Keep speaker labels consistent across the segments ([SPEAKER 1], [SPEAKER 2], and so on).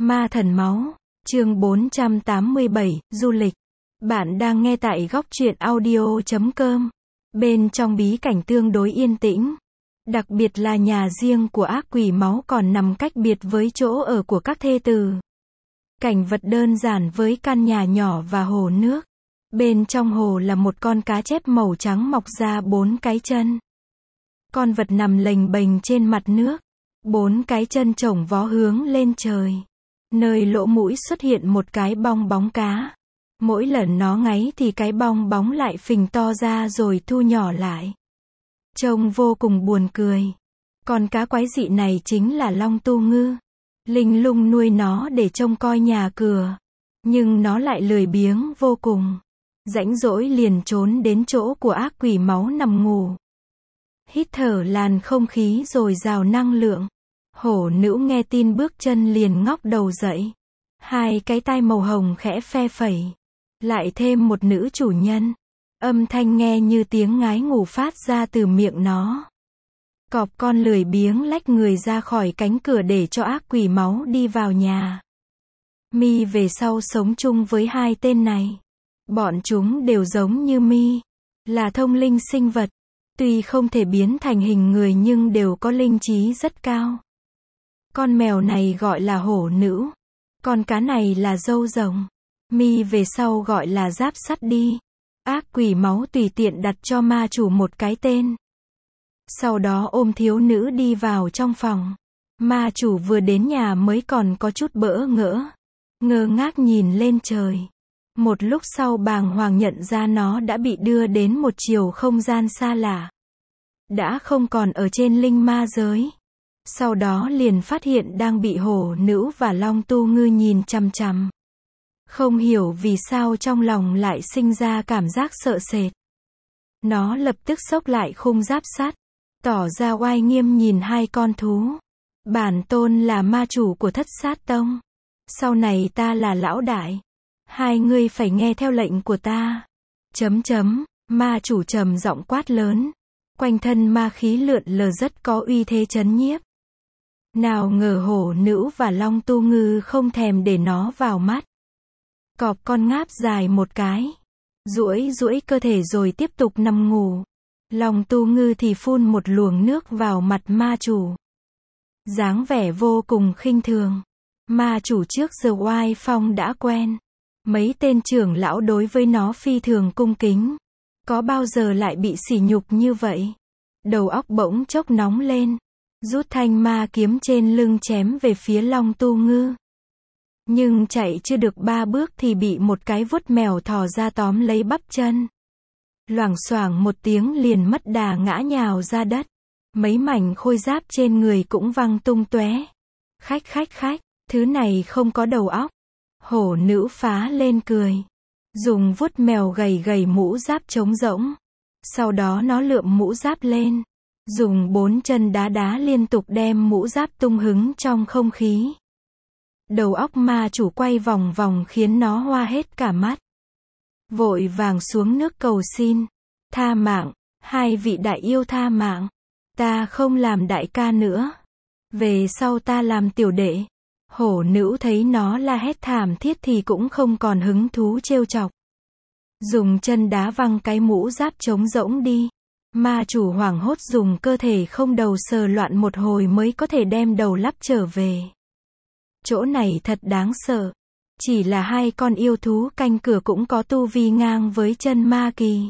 [SPEAKER 1] Ma thần máu, chương 487, du lịch. Bạn đang nghe tại góc truyện audio.com. Bên trong bí cảnh tương đối yên tĩnh. Đặc biệt là nhà riêng của ác quỷ máu còn nằm cách biệt với chỗ ở của các thê tử. Cảnh vật đơn giản với căn nhà nhỏ và hồ nước. Bên trong hồ là một con cá chép màu trắng mọc ra 4 cái chân. Con vật nằm lềnh bềnh trên mặt nước. 4 cái chân chổng vó hướng lên trời. Nơi lỗ mũi xuất hiện một cái bong bóng cá. Mỗi lần nó ngáy thì cái bong bóng lại phình to ra rồi thu nhỏ lại. Trông vô cùng buồn cười. Con cá quái dị này chính là Long Tu Ngư. Linh Lung nuôi nó để trông coi nhà cửa. Nhưng nó lại lười biếng vô cùng. Rãnh rỗi liền trốn đến chỗ của ác quỷ máu nằm ngủ. Hít thở làn không khí dồi dào năng lượng. Hổ nữ nghe tin bước chân liền ngóc đầu dậy. Hai cái tai màu hồng khẽ phe phẩy. Lại thêm một nữ chủ nhân. Âm thanh nghe như tiếng ngái ngủ phát ra từ miệng nó. Cọp con lười biếng lách người ra khỏi cánh cửa để cho ác quỷ máu đi vào nhà. Mi về sau sống chung với hai tên này. Bọn chúng đều giống như Mi. Là thông linh sinh vật. Tuy không thể biến thành hình người nhưng đều có linh trí rất cao. Con mèo này gọi là hổ nữ. Con cá này là dâu rồng. Mi về sau gọi là giáp sắt đi. Ác quỷ máu tùy tiện đặt cho ma chủ một cái tên. Sau đó ôm thiếu nữ đi vào trong phòng. Ma chủ vừa đến nhà mới còn có chút bỡ ngỡ. Ngơ ngác nhìn lên trời. Một lúc sau bàng hoàng nhận ra nó đã bị đưa đến một chiều không gian xa lạ. Đã không còn ở trên linh ma giới. Sau đó liền phát hiện đang bị hổ nữ và Long Tu Ngư nhìn chằm chằm. Không hiểu vì sao trong lòng lại sinh ra cảm giác sợ sệt. Nó lập tức xốc lại khung giáp sắt. Tỏ ra oai nghiêm nhìn hai con thú. Bản tôn là ma chủ của Thất Sát Tông. Sau này ta là lão đại. Hai ngươi phải nghe theo lệnh của ta. Ma chủ trầm giọng quát lớn. Quanh thân ma khí lượn lờ rất có uy thế trấn nhiếp. Nào ngờ hổ nữ và Long Tu Ngư không thèm để nó vào mắt. Cọp con ngáp dài một cái. Duỗi cơ thể rồi tiếp tục nằm ngủ. Long Tu Ngư thì phun một luồng nước vào mặt ma chủ. Dáng vẻ vô cùng khinh thường. Ma chủ trước giờ oai phong đã quen. Mấy tên trưởng lão đối với nó phi thường cung kính. Có bao giờ lại bị sỉ nhục như vậy? Đầu óc bỗng chốc nóng lên. Rút thanh ma kiếm trên lưng chém về phía Long Tu Ngư. Nhưng chạy chưa được 3 bước thì bị một cái vuốt mèo thò ra tóm lấy bắp chân. Loảng xoảng một tiếng liền mất đà ngã nhào ra đất. Mấy mảnh khôi giáp trên người cũng văng tung tóe. Khách, thứ này không có đầu óc. Hổ nữ phá lên cười. Dùng vuốt mèo gầy mũ giáp trống rỗng. Sau đó nó lượm mũ giáp lên. Dùng 4 chân đá liên tục đem mũ giáp tung hứng trong không khí. Đầu óc ma chủ quay vòng vòng khiến nó hoa hết cả mắt. Vội vàng xuống nước cầu xin. Tha mạng, hai vị đại yêu tha mạng. Ta không làm đại ca nữa. Về sau ta làm tiểu đệ. Hổ nữ thấy nó la hét thảm thiết thì cũng không còn hứng thú trêu chọc. Dùng chân đá văng cái mũ giáp trống rỗng đi. Ma chủ hoảng hốt dùng cơ thể không đầu sờ loạn một hồi mới có thể đem đầu lắp trở về. Chỗ này thật đáng sợ. Chỉ là hai con yêu thú canh cửa cũng có tu vi ngang với chân ma kỳ.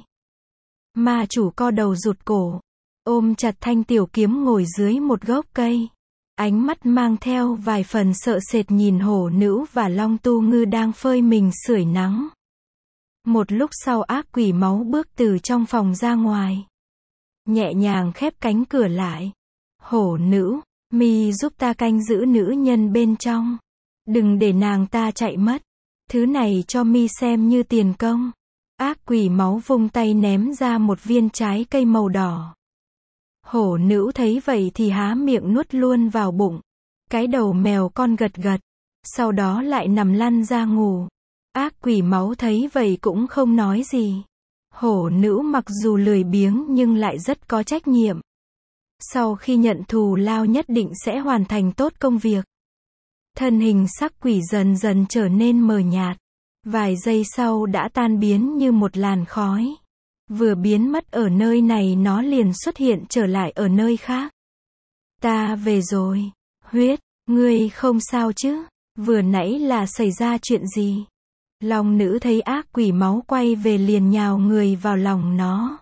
[SPEAKER 1] Ma chủ co đầu rụt cổ. Ôm chặt thanh tiểu kiếm ngồi dưới một gốc cây. Ánh mắt mang theo vài phần sợ sệt nhìn hổ nữ và Long Tu Ngư đang phơi mình sưởi nắng. Một lúc sau ác quỷ máu bước từ trong phòng ra ngoài. Nhẹ nhàng khép cánh cửa lại. Hổ nữ, Mi giúp ta canh giữ nữ nhân bên trong. Đừng để nàng ta chạy mất. Thứ này cho Mi xem như tiền công. Ác quỷ máu vung tay ném ra một viên trái cây màu đỏ. Hổ nữ thấy vậy thì há miệng nuốt luôn vào bụng. Cái đầu mèo con gật gật. Sau đó lại nằm lăn ra ngủ. Ác quỷ máu thấy vậy cũng không nói gì. Hổ nữ mặc dù lười biếng nhưng lại rất có trách nhiệm. Sau khi nhận thù lao nhất định sẽ hoàn thành tốt công việc. Thân hình sắc quỷ dần dần trở nên mờ nhạt. Vài giây sau đã tan biến như một làn khói. Vừa biến mất ở nơi này nó liền xuất hiện trở lại ở nơi khác. Ta về rồi. Huyết, ngươi không sao chứ? Vừa nãy là xảy ra chuyện gì? Long nữ thấy ác quỷ máu quay về liền nhào người vào lòng nó.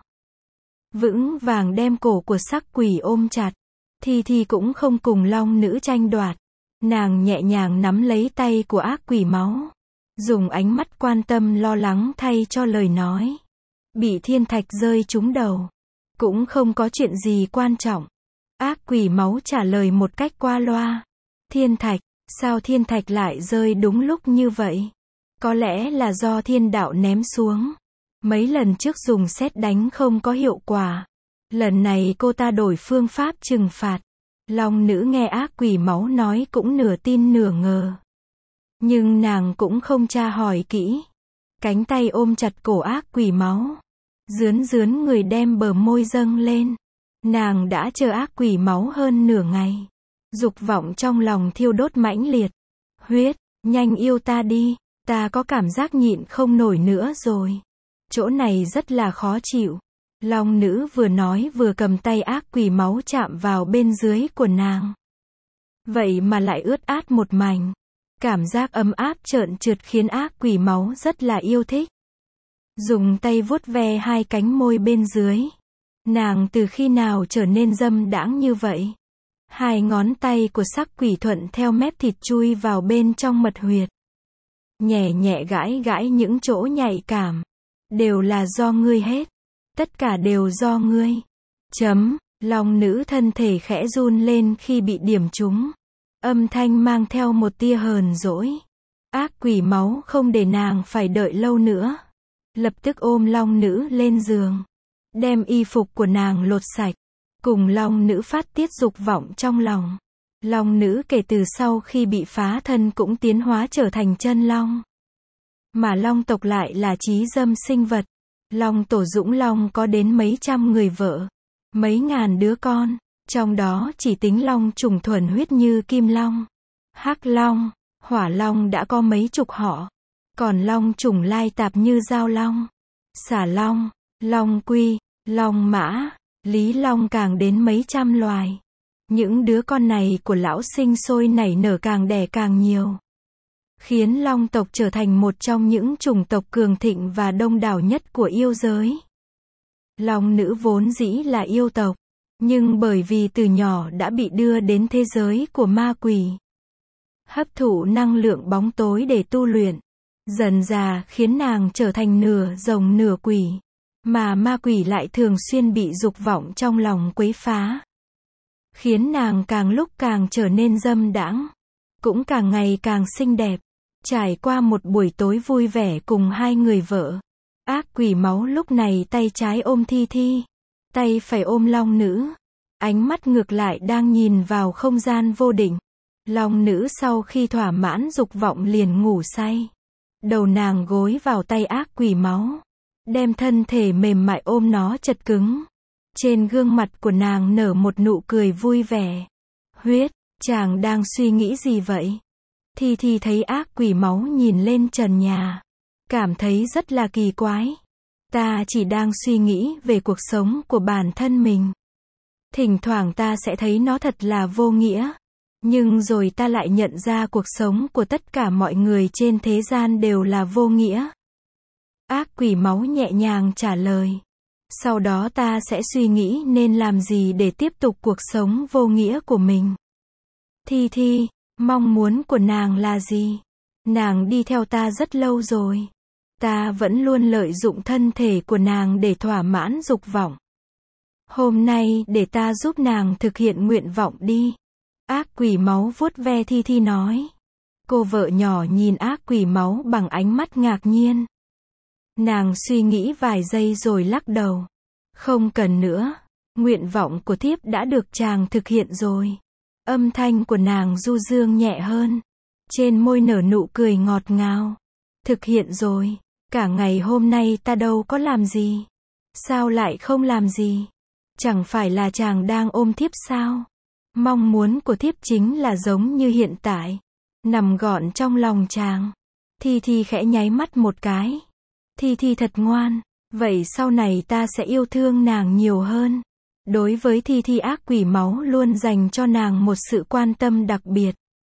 [SPEAKER 1] Vững vàng đem cổ của sắc quỷ ôm chặt. Thi cũng không cùng long nữ tranh đoạt. Nàng nhẹ nhàng nắm lấy tay của ác quỷ máu. Dùng ánh mắt quan tâm lo lắng thay cho lời nói. Bị thiên thạch rơi trúng đầu. Cũng không có chuyện gì quan trọng. Ác quỷ máu trả lời một cách qua loa. Thiên thạch, sao thiên thạch lại rơi đúng lúc như vậy? Có lẽ là do thiên đạo ném xuống. Mấy lần trước dùng sét đánh không có hiệu quả. Lần này cô ta đổi phương pháp trừng phạt. Long nữ nghe ác quỷ máu nói cũng nửa tin nửa ngờ. Nhưng nàng cũng không tra hỏi kỹ. Cánh tay ôm chặt cổ ác quỷ máu. Rướn người đem bờ môi dâng lên. Nàng đã chờ ác quỷ máu hơn nửa ngày. Dục vọng trong lòng thiêu đốt mãnh liệt. Huyết, nhanh yêu ta đi. Ta có cảm giác nhịn không nổi nữa rồi. Chỗ này rất là khó chịu. Long nữ vừa nói vừa cầm tay ác quỷ máu chạm vào bên dưới của nàng. Vậy mà lại ướt át một mảnh. Cảm giác ấm áp trợn trượt khiến ác quỷ máu rất là yêu thích. Dùng tay vuốt ve hai cánh môi bên dưới. Nàng từ khi nào trở nên dâm đãng như vậy? Hai ngón tay của sắc quỷ thuận theo mép thịt chui vào bên trong mật huyệt. Nhẹ nhẹ gãi những chỗ nhạy cảm. Đều là do ngươi hết. Tất cả đều do ngươi. Long nữ thân thể khẽ run lên khi bị điểm trúng. Âm thanh mang theo một tia hờn dỗi. Ác quỷ máu không để nàng phải đợi lâu nữa. Lập tức ôm long nữ lên giường. Đem y phục của nàng lột sạch. Cùng long nữ phát tiết dục vọng trong lòng. Long nữ kể từ sau khi bị phá thân cũng tiến hóa trở thành chân long. Mà long tộc lại là chí dâm sinh vật. Long tổ Dũng Long có đến mấy trăm người vợ. Mấy ngàn đứa con. Trong đó chỉ tính long trùng thuần huyết như Kim Long, Hắc Long, Hỏa Long đã có mấy chục họ. Còn long trùng lai tạp như Giao Long, Xà Long, Long Quy, Long Mã, Lý Long càng đến mấy trăm loài. Những đứa con này của lão sinh sôi nảy nở càng đẻ càng nhiều. Khiến long tộc trở thành một trong những chủng tộc cường thịnh và đông đảo nhất của yêu giới. Long nữ vốn dĩ là yêu tộc. Nhưng bởi vì từ nhỏ đã bị đưa đến thế giới của ma quỷ. Hấp thụ năng lượng bóng tối để tu luyện. Dần dà khiến nàng trở thành nửa rồng nửa quỷ. Mà ma quỷ lại thường xuyên bị dục vọng trong lòng quấy phá. Khiến nàng càng lúc càng trở nên dâm đãng. Cũng càng ngày càng xinh đẹp. Trải qua một buổi tối vui vẻ cùng hai người vợ. Ác quỷ máu lúc này tay trái ôm Thi. Tay phải ôm long nữ. Ánh mắt ngược lại đang nhìn vào không gian vô định. Long nữ sau khi thỏa mãn dục vọng liền ngủ say. Đầu nàng gối vào tay ác quỷ máu. Đem thân thể mềm mại ôm nó chật cứng. Trên gương mặt của nàng nở một nụ cười vui vẻ. Huyết, chàng đang suy nghĩ gì vậy? Thi thấy ác quỷ máu nhìn lên trần nhà. Cảm thấy rất là kỳ quái. Ta chỉ đang suy nghĩ về cuộc sống của bản thân mình. Thỉnh thoảng ta sẽ thấy nó thật là vô nghĩa. Nhưng rồi ta lại nhận ra cuộc sống của tất cả mọi người trên thế gian đều là vô nghĩa. Ác quỷ máu nhẹ nhàng trả lời. Sau đó ta sẽ suy nghĩ nên làm gì để tiếp tục cuộc sống vô nghĩa của mình. Thi, mong muốn của nàng là gì? Nàng đi theo ta rất lâu rồi. Ta vẫn luôn lợi dụng thân thể của nàng để thỏa mãn dục vọng. Hôm nay để ta giúp nàng thực hiện nguyện vọng đi. Ác quỷ máu vuốt ve Thi nói. Cô vợ nhỏ nhìn ác quỷ máu bằng ánh mắt ngạc nhiên. Nàng suy nghĩ vài giây rồi lắc đầu. Không cần nữa. Nguyện vọng của thiếp đã được chàng thực hiện rồi. Âm thanh của nàng du dương nhẹ hơn. Trên môi nở nụ cười ngọt ngào. Thực hiện rồi. Cả ngày hôm nay ta đâu có làm gì. Sao lại không làm gì? Chẳng phải là chàng đang ôm thiếp sao? Mong muốn của thiếp chính là giống như hiện tại. nằm gọn trong lòng chàng. Thi Thi khẽ nháy mắt một cái. Thi Thi thật ngoan, vậy sau này ta sẽ yêu thương nàng nhiều hơn. Đối với Thi Thi, ác quỷ máu luôn dành cho nàng một sự quan tâm đặc biệt.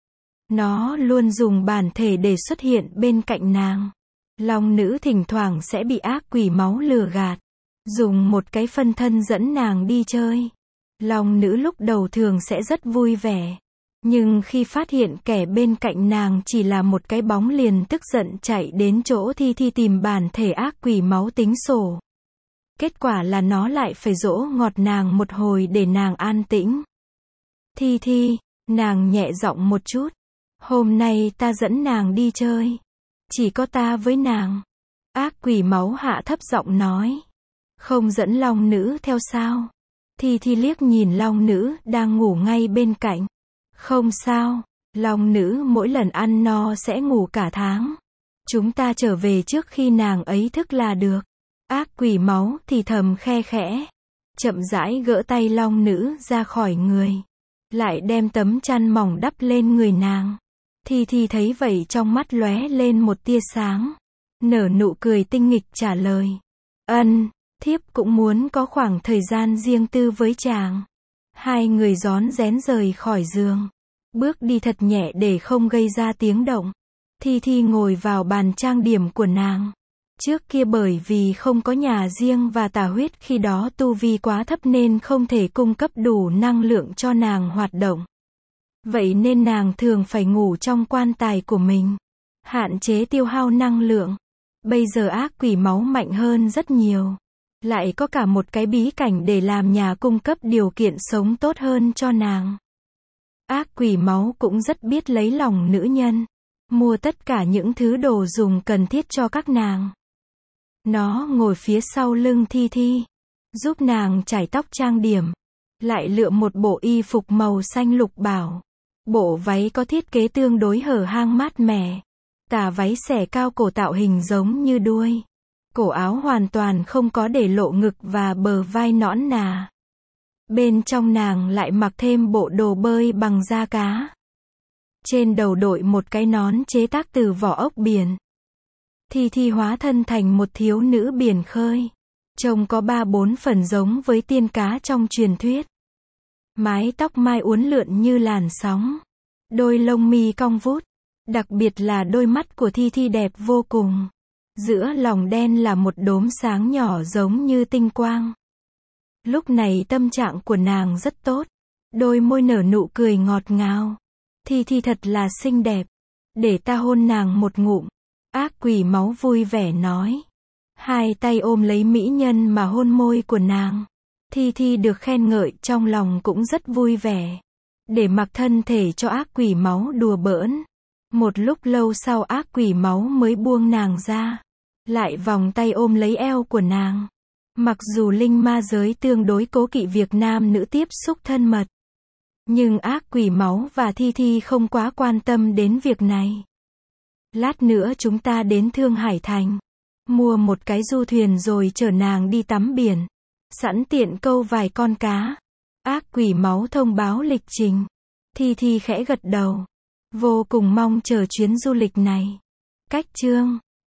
[SPEAKER 1] Nó luôn dùng bản thể để xuất hiện bên cạnh nàng. Long nữ thỉnh thoảng sẽ bị ác quỷ máu lừa gạt, dùng một cái phân thân dẫn nàng đi chơi. Long nữ lúc đầu thường sẽ rất vui vẻ, nhưng khi phát hiện kẻ bên cạnh nàng chỉ là một cái bóng liền tức giận chạy đến chỗ Thi Thi tìm bản thể ác quỷ máu tính sổ. Kết quả là nó lại phải dỗ ngọt nàng một hồi để nàng an tĩnh. Thi Thi, nàng nhẹ giọng một chút. Hôm nay ta dẫn nàng đi chơi. Chỉ có ta với nàng. Ác quỷ máu hạ thấp giọng nói. Không dẫn long nữ theo sao? Thi Thi liếc nhìn long nữ đang ngủ ngay bên cạnh. Không sao, long nữ mỗi lần ăn no sẽ ngủ cả tháng. Chúng ta trở về trước khi nàng ấy thức là được. Ác quỷ máu thì thầm khe khẽ. Chậm rãi gỡ tay long nữ ra khỏi người. Lại đem tấm chăn mỏng đắp lên người nàng. Thi Thi thấy vậy trong mắt lóe lên một tia sáng. Nở nụ cười tinh nghịch trả lời. Ân, thiếp cũng muốn có khoảng thời gian riêng tư với chàng. Hai người rón rén rời khỏi giường. Bước đi thật nhẹ để không gây ra tiếng động. Thi Thi ngồi vào bàn trang điểm của nàng. Trước kia bởi vì không có nhà riêng và tà huyết khi đó tu vi quá thấp nên không thể cung cấp đủ năng lượng cho nàng hoạt động. Vậy nên nàng thường phải ngủ trong quan tài của mình, hạn chế tiêu hao năng lượng. Bây giờ ác quỷ máu mạnh hơn rất nhiều. Lại có cả một cái bí cảnh để làm nhà cung cấp điều kiện sống tốt hơn cho nàng. Ác quỷ máu cũng rất biết lấy lòng nữ nhân. Mua tất cả những thứ đồ dùng cần thiết cho các nàng. Nó ngồi phía sau lưng Thi Thi, giúp nàng chải tóc trang điểm. Lại lựa một bộ y phục màu xanh lục bảo. Bộ váy có thiết kế tương đối hở hang mát mẻ. Tà váy xẻ cao cổ tạo hình giống như đuôi. Cổ áo hoàn toàn không có để lộ ngực và bờ vai nõn nà. Bên trong nàng lại mặc thêm bộ đồ bơi bằng da cá. Trên đầu đội một cái nón chế tác từ vỏ ốc biển. Thi Thi hóa thân thành một thiếu nữ biển khơi. Trông có 3-4 phần giống với tiên cá trong truyền thuyết. Mái tóc mai uốn lượn như làn sóng. Đôi lông mi cong vút. Đặc biệt là đôi mắt của Thi Thi đẹp vô cùng. Giữa lòng đen là một đốm sáng nhỏ giống như tinh quang. Lúc này tâm trạng của nàng rất tốt. Đôi môi nở nụ cười ngọt ngào. Thi Thi thật là xinh đẹp. Để ta hôn nàng một ngụm. Ác quỷ máu vui vẻ nói. Hai tay ôm lấy mỹ nhân mà hôn môi của nàng. Thi Thi được khen ngợi trong lòng cũng rất vui vẻ. Để mặc thân thể cho ác quỷ máu đùa bỡn. Một lúc lâu sau ác quỷ máu mới buông nàng ra. Lại vòng tay ôm lấy eo của nàng. Mặc dù linh ma giới tương đối cố kỵ việc nam nữ tiếp xúc thân mật. Nhưng ác quỷ máu và Thi Thi không quá quan tâm đến việc này. Lát nữa chúng ta đến Thương Hải Thành. Mua một cái du thuyền rồi chở nàng đi tắm biển. Sẵn tiện câu vài con cá. Ác quỷ máu thông báo lịch trình. Thi Thi khẽ gật đầu. Vô cùng mong chờ chuyến du lịch này. Cách chương